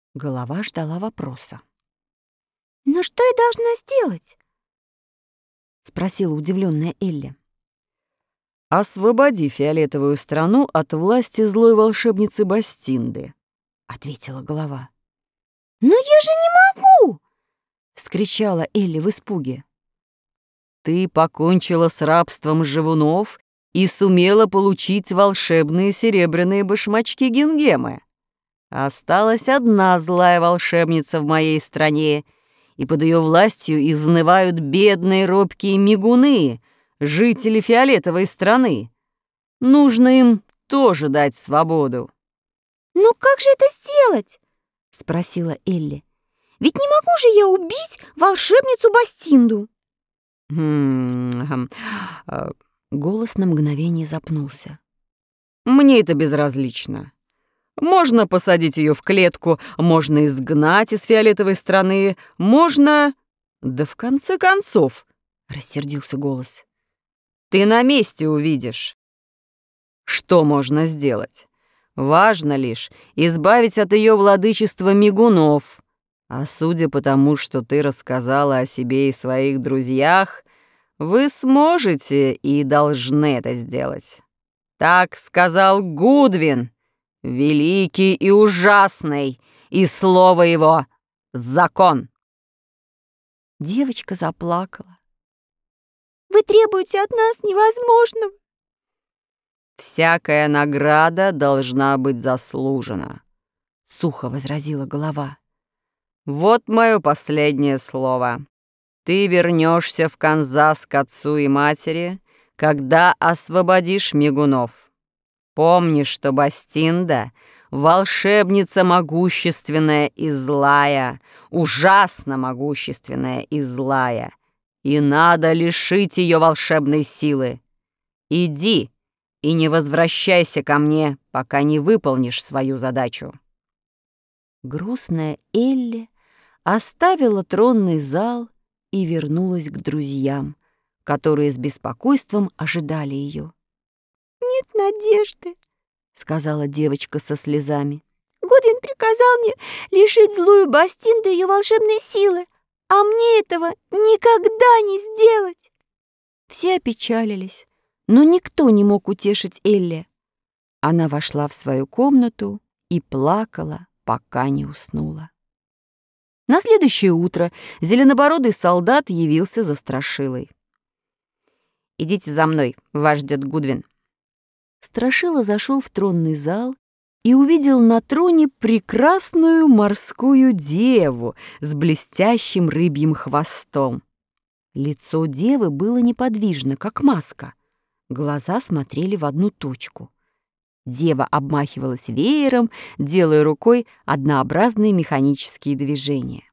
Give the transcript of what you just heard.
Голова ждала вопроса. «Но что я должна сделать?» — спросила удивленная Элли. «Освободи фиолетовую страну от власти злой волшебницы Бастинды», — ответила голова. «Но я же не могу!» — вскричала Элли в испуге. «Ты покончила с рабством живунов и сумела получить волшебные серебряные башмачки Гингемы. Осталась одна злая волшебница в моей стране, и под ее властью изнывают бедные робкие мигуны, жители фиолетовой страны. Нужно им тоже дать свободу». «Но как же это сделать?» — спросила Элли. «Ведь не могу же я убить волшебницу Бастинду!» Голос на мгновение запнулся. «Мне это безразлично. Можно посадить ее в клетку, можно изгнать из фиолетовой страны, можно... Да в конце концов, — рассердился голос, — ты на месте увидишь, что можно сделать. Важно лишь избавить от ее владычества мигунов. А судя по тому, что ты рассказала о себе и своих друзьях, вы сможете и должны это сделать. Так сказал Гудвин, великий и ужасный, и слово его — закон». Девочка заплакала. «Вы требуете от нас невозможного!» «Всякая награда должна быть заслужена», — сухо возразила голова. «Вот мое последнее слово. Ты вернешься в Канзас к отцу и матери, когда освободишь мигунов. Помни, что Бастинда — волшебница могущественная и злая, ужасно могущественная и злая, и надо лишить ее волшебной силы. Иди и не возвращайся ко мне, пока не выполнишь свою задачу». Грустная Элли оставила тронный зал и вернулась к друзьям, которые с беспокойством ожидали ее. «Нет надежды», — сказала девочка со слезами. «Гудвин приказал мне лишить злую Бастинду ее волшебной силы, а мне этого никогда не сделать». Все опечалились, но никто не мог утешить Элли. Она вошла в свою комнату и плакала, пока не уснула. На следующее утро зеленобородый солдат явился за Страшилой. «Идите за мной, вас ждет Гудвин». Страшила зашел в тронный зал и увидел на троне прекрасную морскую деву с блестящим рыбьим хвостом. Лицо девы было неподвижно, как маска. Глаза смотрели в одну точку. Дева обмахивалась веером, делая рукой однообразные механические движения.